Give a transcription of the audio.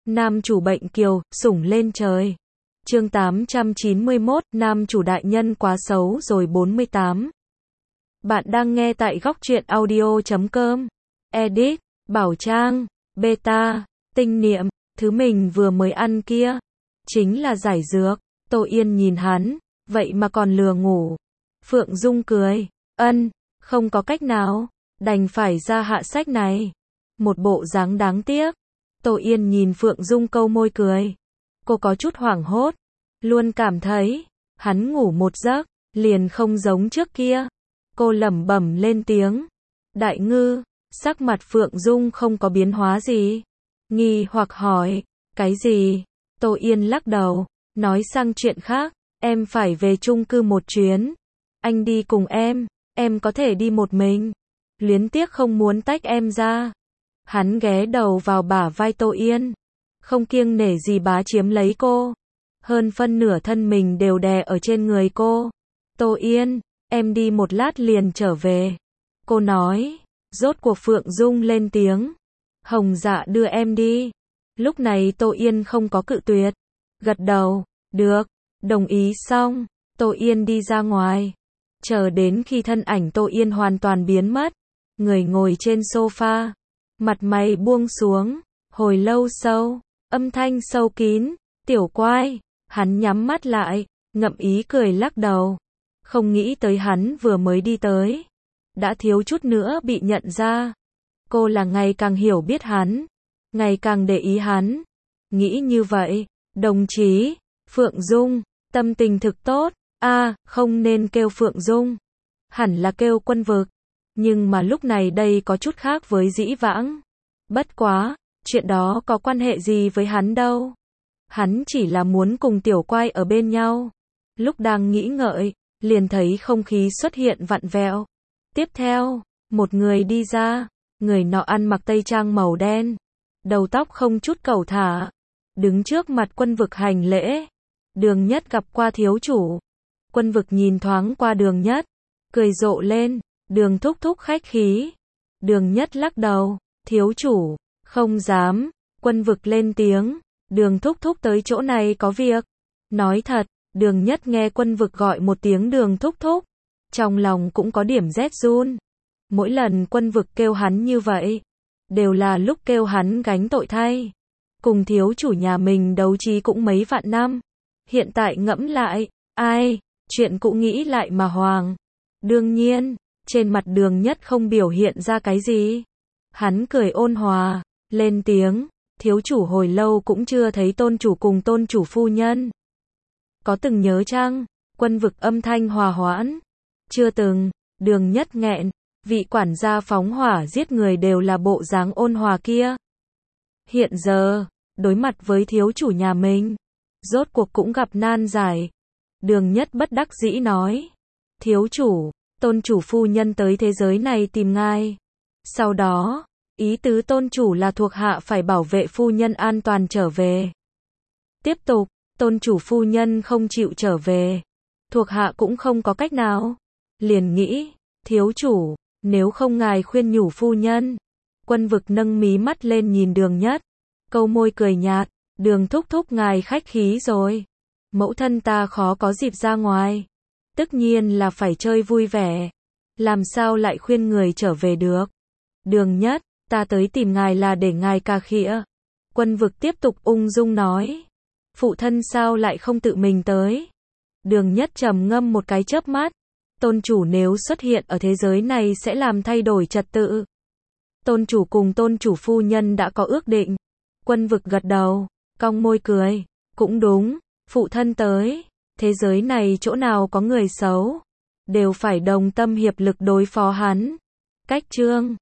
Nam chủ bệnh kiều, sủng lên trời. Chương 891, nam chủ đại nhân quá xấu rồi 48. Bạn đang nghe tại góc truyện audio.com. Edit, Bảo Trang, Beta, Tinh Niệm, thứ mình vừa mới ăn kia. Chính là giải dược. Tô Yên nhìn hắn, vậy mà còn lừa ngủ. Phượng Dung cười, không có cách nào, đành phải ra hạ sách này. Một bộ dáng đáng tiếc. Tô Yên nhìn Phượng Dung câu môi cười. Cô có chút hoảng hốt, luôn cảm thấy, hắn ngủ một giấc, liền không giống trước kia. Cô lẩm bẩm lên tiếng. Đại ngư, sắc mặt Phượng Dung không có biến hóa gì. Nghi hoặc hỏi, cái gì? Tô Yên lắc đầu, nói sang chuyện khác, em phải về chung cư một chuyến. Anh đi cùng em có thể đi một mình. Luyến tiếc không muốn tách em ra. Hắn ghé đầu vào bả vai Tô Yên, không kiêng nể gì bá chiếm lấy cô. Hơn phân nửa thân mình đều đè ở trên người cô. Tô Yên, em đi một lát liền trở về. Cô nói, rốt cuộc Phượng Dung lên tiếng. Hồng Dạ đưa em đi. Lúc này Tô Yên không có cự tuyệt. Gật đầu, được, đồng ý xong. Tô Yên đi ra ngoài. Chờ đến khi thân ảnh Tô Yên hoàn toàn biến mất. Người ngồi trên sofa. Mặt mày buông xuống, hồi lâu sâu, âm thanh sâu kín, tiểu quai, hắn nhắm mắt lại, ngậm ý cười lắc đầu. Không nghĩ tới hắn vừa mới đi tới, đã thiếu chút nữa bị nhận ra. Cô là ngày càng hiểu biết hắn, ngày càng để ý hắn. Nghĩ như vậy, đồng chí, Phượng Dung, tâm tình thực tốt, không nên kêu Phượng Dung, hẳn là kêu Quân Vực. Nhưng mà lúc này đây có chút khác với dĩ vãng. Bất quá, chuyện đó có quan hệ gì với hắn đâu. Hắn chỉ là muốn cùng tiểu quai ở bên nhau. Lúc đang nghĩ ngợi, liền thấy không khí xuất hiện vặn vẹo. Tiếp theo, một người đi ra. Người nọ ăn mặc tây trang màu đen. Đầu tóc không chút cẩu thả. Đứng trước mặt Quân Vực hành lễ. Đường Nhất gặp qua thiếu chủ. Quân Vực nhìn thoáng qua Đường Nhất. Cười rộ lên. Đường thúc thúc khách khí. Đường Nhất lắc đầu. Thiếu chủ, không dám. Quân Vực lên tiếng. Đường thúc thúc tới chỗ này có việc. Nói thật, Đường Nhất nghe Quân Vực gọi một tiếng đường thúc thúc. Trong lòng cũng có điểm rét run. Mỗi lần Quân Vực kêu hắn như vậy, đều là lúc kêu hắn gánh tội thay. Cùng thiếu chủ nhà mình đấu trí cũng mấy vạn năm. Hiện tại ngẫm lại, chuyện cũ nghĩ lại mà hoàng. Đương nhiên, trên mặt Đường Nhất không biểu hiện ra cái gì. Hắn cười ôn hòa, lên tiếng, thiếu chủ hồi lâu cũng chưa thấy tôn chủ cùng tôn chủ phu nhân. Có từng nhớ chăng? Quân Vực âm thanh hòa hoãn. Chưa từng. Đường Nhất nghẹn, vị quản gia phóng hỏa giết người đều là bộ dáng ôn hòa kia. Hiện giờ, đối mặt với thiếu chủ nhà mình, rốt cuộc cũng gặp nan giải. Đường Nhất bất đắc dĩ nói, thiếu chủ, tôn chủ phu nhân tới thế giới này tìm ngài. Sau đó, ý tứ tôn chủ là thuộc hạ phải bảo vệ phu nhân an toàn trở về. Tiếp tục, tôn chủ phu nhân không chịu trở về. Thuộc hạ cũng không có cách nào. Liền nghĩ, thiếu chủ, nếu không ngài khuyên nhủ phu nhân. Quân Vực nâng mí mắt lên nhìn Đường Nhất. Câu môi cười nhạt, Đường thúc thúc ngài khách khí rồi. Mẫu thân ta khó có dịp ra ngoài. Tất nhiên là phải chơi vui vẻ. Làm sao lại khuyên người trở về được. Đường Nhất, ta tới tìm ngài là để ngài cà khịa. Quân Vực tiếp tục ung dung nói. Phụ thân sao lại không tự mình tới. Đường Nhất trầm ngâm một cái chớp mắt. Tôn chủ nếu xuất hiện ở thế giới này sẽ làm thay đổi trật tự. Tôn chủ cùng tôn chủ phu nhân đã có ước định. Quân Vực gật đầu, cong môi cười. Cũng đúng, phụ thân tới. Thế giới này chỗ nào có người xấu, đều phải đồng tâm hiệp lực đối phó hắn. Cách chương